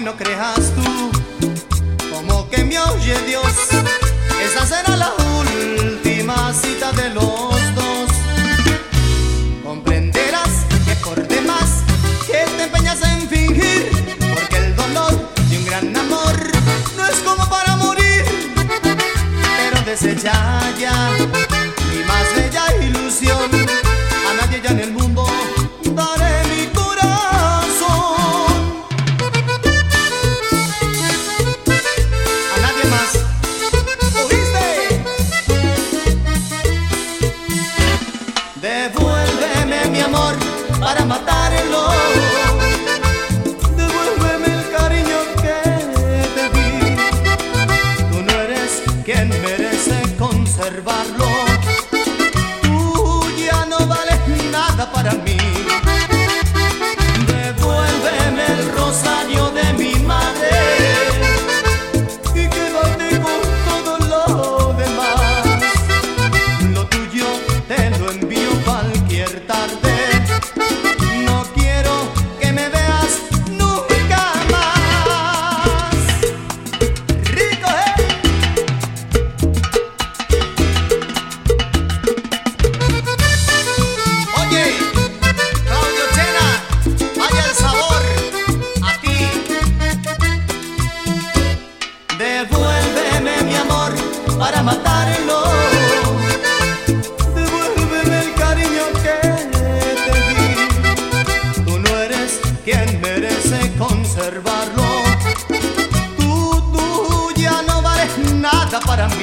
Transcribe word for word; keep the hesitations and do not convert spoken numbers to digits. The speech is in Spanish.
no creas tú, como que me oye Dios, esa será la última cita de los dos. Comprenderás que por demás que te empeñas en fingir, porque el dolor de un gran amor no es como para morir. Pero desecha ya mi más bella ilusión, a nadie ya en el mundo daré mi corazón. A nadie más, ¿oíste? Devuélveme mi amor para matarlo, devuélveme el cariño que te di. Tú no eres quien merece conservarlo, tú ya no vales nada para mí. Devuélveme el rosario de mi madre y quédate con todo lo demás. Lo tuyo te lo envío cualquier tarde, no quiero que me veas nunca más. Rico, ¿eh? Oye, Claudio Chena, vaya el sabor a ti. Devuélveme mi amor para matarlo, devuélveme el cariño que te di. Tú no eres quien merece conservarlo, tú, tú ya no vales nada para mí.